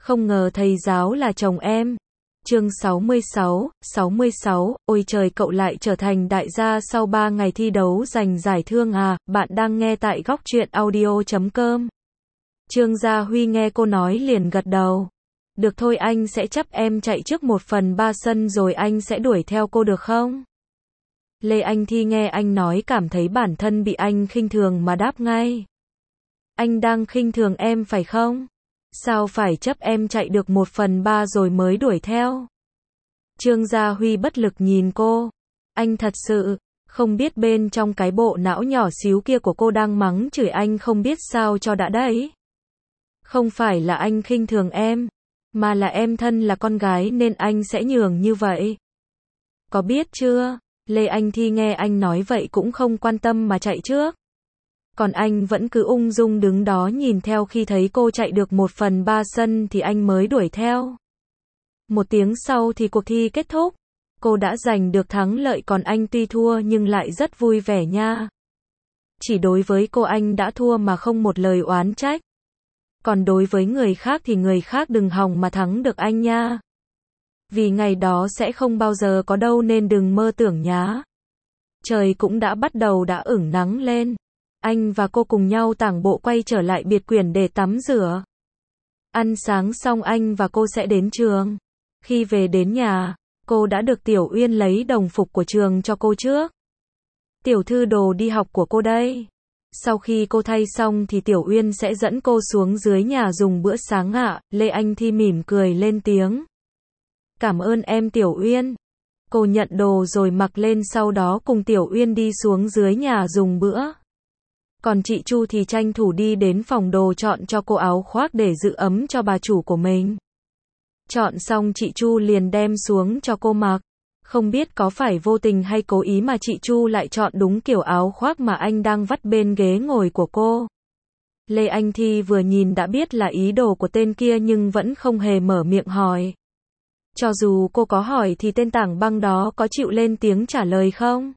Không ngờ thầy giáo là chồng em. Chương 66, ôi trời cậu lại trở thành đại gia sau 3 ngày thi đấu giành giải thương à, bạn đang nghe tại góc truyện audio.com. Trương Gia Huy nghe cô nói liền gật đầu. Được thôi, anh sẽ chấp em chạy trước 1/3 sân rồi anh sẽ đuổi theo cô được không? Lê Anh Thi nghe anh nói cảm thấy bản thân bị anh khinh thường mà đáp ngay. Anh đang khinh thường em phải không? Sao phải chấp em chạy được 1/3 rồi mới đuổi theo? Trương Gia Huy bất lực nhìn cô. Anh thật sự không biết bên trong cái bộ não nhỏ xíu kia của cô đang mắng chửi anh không biết sao cho đã đấy. Không phải là anh khinh thường em, mà là em thân là con gái nên anh sẽ nhường như vậy. Có biết chưa? Lê Anh Thi nghe anh nói vậy cũng không quan tâm mà chạy trước. Còn anh vẫn cứ ung dung đứng đó nhìn theo, khi thấy cô chạy được 1/3 sân thì anh mới đuổi theo. 1 tiếng sau thì cuộc thi kết thúc. Cô đã giành được thắng lợi còn anh tuy thua nhưng lại rất vui vẻ nha. Chỉ đối với cô anh đã thua mà không một lời oán trách. Còn đối với người khác thì người khác đừng hòng mà thắng được anh nha. Vì ngày đó sẽ không bao giờ có đâu nên đừng mơ tưởng nhá. Trời cũng đã bắt đầu đã ửng nắng lên. Anh và cô cùng nhau tản bộ quay trở lại biệt quyển để tắm rửa. Ăn sáng xong anh và cô sẽ đến trường. Khi về đến nhà, cô đã được Tiểu Uyên lấy đồng phục của trường cho cô trước. Tiểu thư đồ đi học của cô đây. Sau khi cô thay xong thì Tiểu Uyên sẽ dẫn cô xuống dưới nhà dùng bữa sáng ạ. Lê Anh Thi mỉm cười lên tiếng. Cảm ơn em Tiểu Uyên. Cô nhận đồ rồi mặc lên, sau đó cùng Tiểu Uyên đi xuống dưới nhà dùng bữa. Còn chị Chu thì tranh thủ đi đến phòng đồ chọn cho cô áo khoác để giữ ấm cho bà chủ của mình. Chọn xong chị Chu liền đem xuống cho cô mặc. Không biết có phải vô tình hay cố ý mà chị Chu lại chọn đúng kiểu áo khoác mà anh đang vắt bên ghế ngồi của cô. Lê Anh Thi vừa nhìn đã biết là ý đồ của tên kia nhưng vẫn không hề mở miệng hỏi. Cho dù cô có hỏi thì tên tảng băng đó có chịu lên tiếng trả lời không?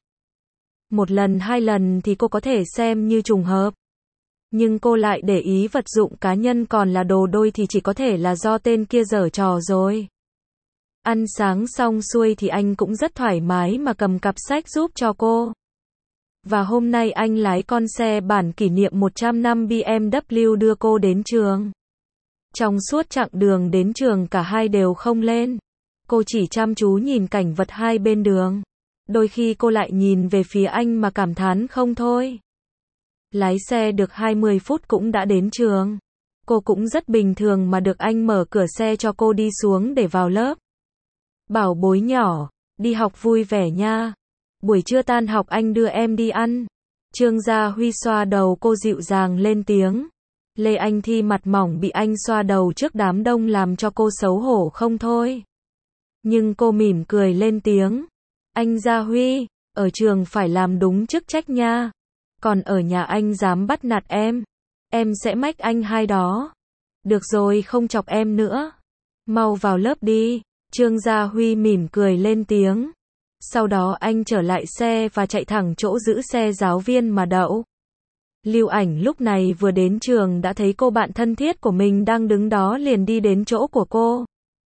1 lần 2 lần thì cô có thể xem như trùng hợp. Nhưng cô lại để ý vật dụng cá nhân còn là đồ đôi thì chỉ có thể là do tên kia giở trò rồi. Ăn sáng xong xuôi thì anh cũng rất thoải mái mà cầm cặp sách giúp cho cô. Và hôm nay anh lái con xe bản kỷ niệm 100 năm BMW đưa cô đến trường. Trong suốt chặng đường đến trường cả hai đều không lên. Cô chỉ chăm chú nhìn cảnh vật hai bên đường. Đôi khi cô lại nhìn về phía anh mà cảm thán không thôi. Lái xe được 20 phút cũng đã đến trường. Cô cũng rất bình thường mà được anh mở cửa xe cho cô đi xuống để vào lớp. Bảo bối nhỏ, đi học vui vẻ nha. Buổi trưa tan học anh đưa em đi ăn. Trương Gia Huy xoa đầu cô dịu dàng lên tiếng. Lê Anh Thi mặt mỏng bị anh xoa đầu trước đám đông làm cho cô xấu hổ không thôi. Nhưng cô mỉm cười lên tiếng. Anh Gia Huy, ở trường phải làm đúng chức trách nha. Còn ở nhà anh dám bắt nạt em sẽ mách anh hai đó. Được rồi, không chọc em nữa. Mau vào lớp đi. Trương Gia Huy mỉm cười lên tiếng. Sau đó anh trở lại xe và chạy thẳng chỗ giữ xe giáo viên mà đậu. Lưu Ảnh lúc này vừa đến trường đã thấy cô bạn thân thiết của mình đang đứng đó liền đi đến chỗ của cô.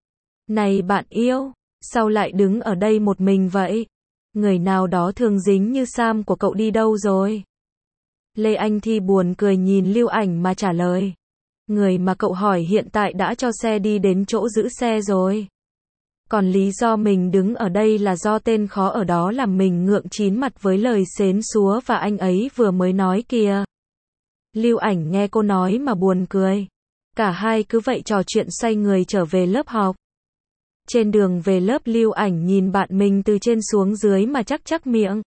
Này bạn yêu, sao lại đứng ở đây một mình vậy? Người nào đó thường dính như Sam của cậu đi đâu rồi? Lê Anh Thi buồn cười nhìn Lưu Ảnh mà trả lời. Người mà cậu hỏi hiện tại đã cho xe đi đến chỗ giữ xe rồi. Còn lý do mình đứng ở đây là do tên khó ở đó làm mình ngượng chín mặt với lời xến xúa và anh ấy vừa mới nói kìa. Lưu Ảnh nghe cô nói mà buồn cười. Cả hai cứ vậy trò chuyện xoay người trở về lớp học. Trên đường về lớp Lưu Ảnh nhìn bạn mình từ trên xuống dưới mà chắc miệng.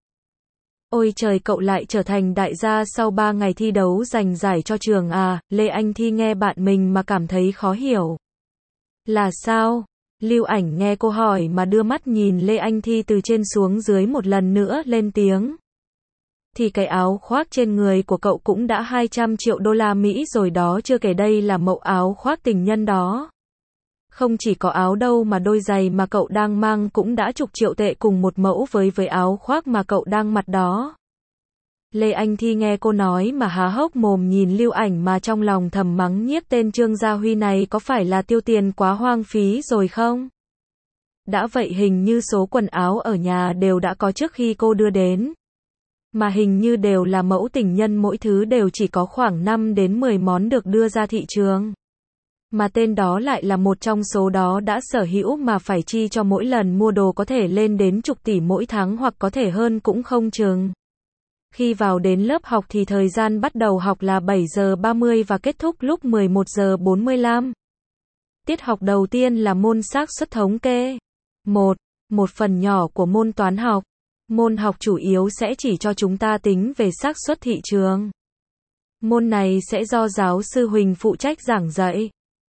Ôi trời, cậu lại trở thành đại gia sau 3 ngày thi đấu giành giải cho trường à? Lê Anh Thi nghe bạn mình mà cảm thấy khó hiểu. Là sao? Lưu Ảnh nghe cô hỏi mà đưa mắt nhìn Lê Anh Thi từ trên xuống dưới một lần nữa lên tiếng. Thì cái áo khoác trên người của cậu cũng đã 200 triệu đô la Mỹ rồi đó, chưa kể đây là mẫu áo khoác tình nhân đó. Không chỉ có áo đâu mà đôi giày mà cậu đang mang cũng đã chục triệu tệ cùng một mẫu với áo khoác mà cậu đang mặc đó. Lê Anh Thi nghe cô nói mà há hốc mồm nhìn Lưu Ảnh mà trong lòng thầm mắng nhiếc tên Trương Gia Huy này có phải là tiêu tiền quá hoang phí rồi không? Đã vậy hình như số quần áo ở nhà đều đã có trước khi cô đưa đến. Mà hình như đều là mẫu tình nhân, mỗi thứ đều chỉ có khoảng 5 đến 10 món được đưa ra thị trường. Mà tên đó lại là một trong số đó đã sở hữu mà phải chi cho mỗi lần mua đồ có thể lên đến chục tỷ mỗi tháng hoặc có thể hơn cũng không chừng. Khi vào đến lớp học thì thời gian bắt đầu học là 7 giờ 30 và kết thúc lúc 11 giờ 45. Tiết học đầu tiên là môn xác suất thống kê. Một phần nhỏ của môn toán học. Môn học chủ yếu sẽ chỉ cho chúng ta tính về xác suất thị trường. Môn này sẽ do giáo sư Huỳnh phụ trách giảng dạy.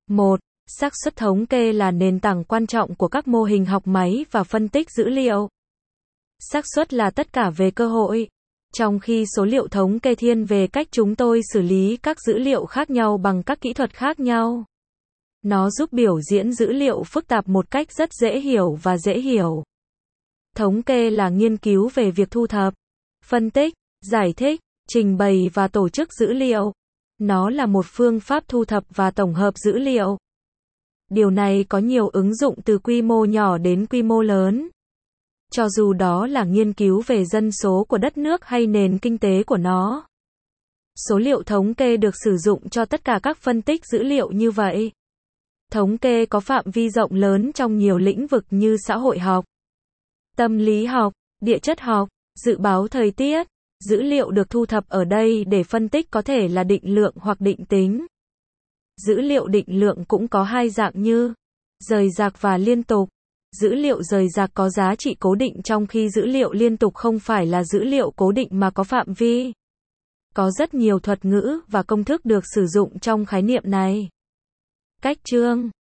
Xác suất thống kê là nền tảng quan trọng của các mô hình học máy và phân tích dữ liệu. Xác suất là tất cả về cơ hội, trong khi số liệu thống kê thiên về cách chúng tôi xử lý các dữ liệu khác nhau bằng các kỹ thuật khác nhau. Nó giúp biểu diễn dữ liệu phức tạp một cách rất dễ hiểu và dễ hiểu. Thống kê là nghiên cứu về việc thu thập, phân tích, giải thích, trình bày và tổ chức dữ liệu. Nó là một phương pháp thu thập và tổng hợp dữ liệu. Điều này có nhiều ứng dụng từ quy mô nhỏ đến quy mô lớn. Cho dù đó là nghiên cứu về dân số của đất nước hay nền kinh tế của nó. Số liệu thống kê được sử dụng cho tất cả các phân tích dữ liệu như vậy. Thống kê có phạm vi rộng lớn trong nhiều lĩnh vực như xã hội học, tâm lý học, địa chất học, dự báo thời tiết. Dữ liệu được thu thập ở đây để phân tích có thể là định lượng hoặc định tính. Dữ liệu định lượng cũng có hai dạng như rời rạc và liên tục. Dữ liệu rời rạc có giá trị cố định trong khi dữ liệu liên tục không phải là dữ liệu cố định mà có phạm vi. Có rất nhiều thuật ngữ và công thức được sử dụng trong khái niệm này. Cách chương